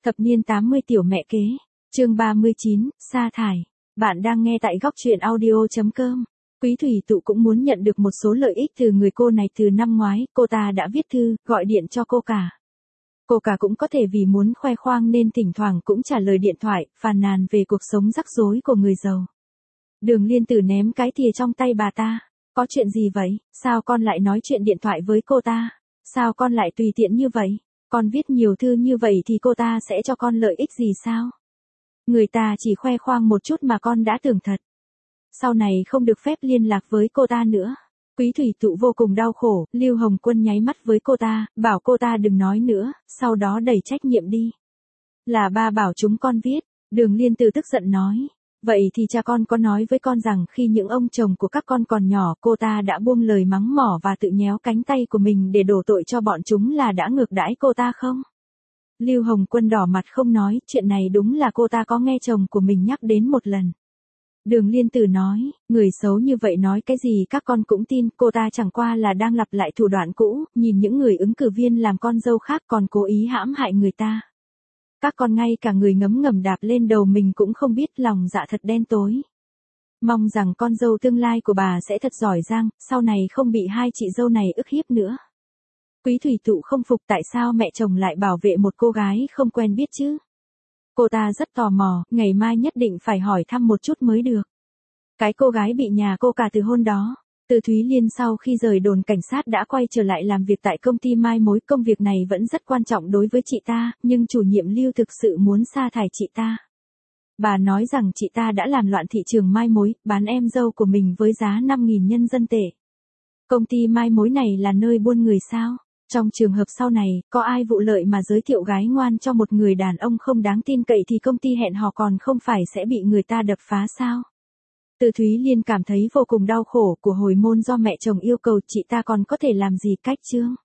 Thập niên 80 tiểu mẹ kế. Chương 39, sa thải. Bạn đang nghe tại góc truyện audio.com. Quý Thủy Tụ cũng muốn nhận được một số lợi ích từ người cô này. Từ năm ngoái, cô ta đã viết thư, gọi điện cho cô cả. Cô cả cũng có thể vì muốn khoe khoang nên thỉnh thoảng cũng trả lời điện thoại, phàn nàn về cuộc sống rắc rối của người giàu. Đường Liên Tử ném cái thìa trong tay bà ta. Có chuyện gì vậy? Sao con lại nói chuyện điện thoại với cô ta? Sao con lại tùy tiện như vậy? Con viết nhiều thư như vậy thì cô ta sẽ cho con lợi ích gì sao? Người ta chỉ khoe khoang một chút mà con đã tưởng thật. Sau này không được phép liên lạc với cô ta nữa. Quý Thủy Tụ vô cùng đau khổ, Lưu Hồng Quân nháy mắt với cô ta, bảo cô ta đừng nói nữa, sau đó đẩy trách nhiệm đi. Là ba bảo chúng con viết. Đường Liên Tử tức giận nói. Vậy thì cha con có nói với con rằng khi những ông chồng của các con còn nhỏ cô ta đã buông lời mắng mỏ và tự nhéo cánh tay của mình để đổ tội cho bọn chúng là đã ngược đãi cô ta không? Lưu Hồng Quân đỏ mặt không nói, chuyện này đúng là cô ta có nghe chồng của mình nhắc đến một lần. Đường Liên Tử nói, người xấu như vậy nói cái gì các con cũng tin, cô ta chẳng qua là đang lặp lại thủ đoạn cũ, nhìn những người ứng cử viên làm con dâu khác còn cố ý hãm hại người ta. Các con ngay cả người ngấm ngầm đạp lên đầu mình cũng không biết, lòng dạ thật đen tối. Mong rằng con dâu tương lai của bà sẽ thật giỏi giang, sau này không bị hai chị dâu này ức hiếp nữa. Quý Thủy Tụ không phục tại sao mẹ chồng lại bảo vệ một cô gái không quen biết chứ. Cô ta rất tò mò, ngày mai nhất định phải hỏi thăm một chút mới được. Cái cô gái bị nhà cô cả từ hôn đó. Từ Thúy Liên sau khi rời đồn cảnh sát đã quay trở lại làm việc tại công ty mai mối. Công việc này vẫn rất quan trọng đối với chị ta, nhưng chủ nhiệm Lưu thực sự muốn sa thải chị ta. Bà nói rằng chị ta đã làm loạn thị trường mai mối, bán em dâu của mình với giá 5.000 nhân dân tệ. Công ty mai mối này là nơi buôn người sao? Trong trường hợp sau này, có ai vụ lợi mà giới thiệu gái ngoan cho một người đàn ông không đáng tin cậy thì công ty hẹn hò còn không phải sẽ bị người ta đập phá sao? Từ Thúy Liên cảm thấy vô cùng đau khổ, của hồi môn do mẹ chồng yêu cầu, chị ta còn có thể làm gì cách chứ?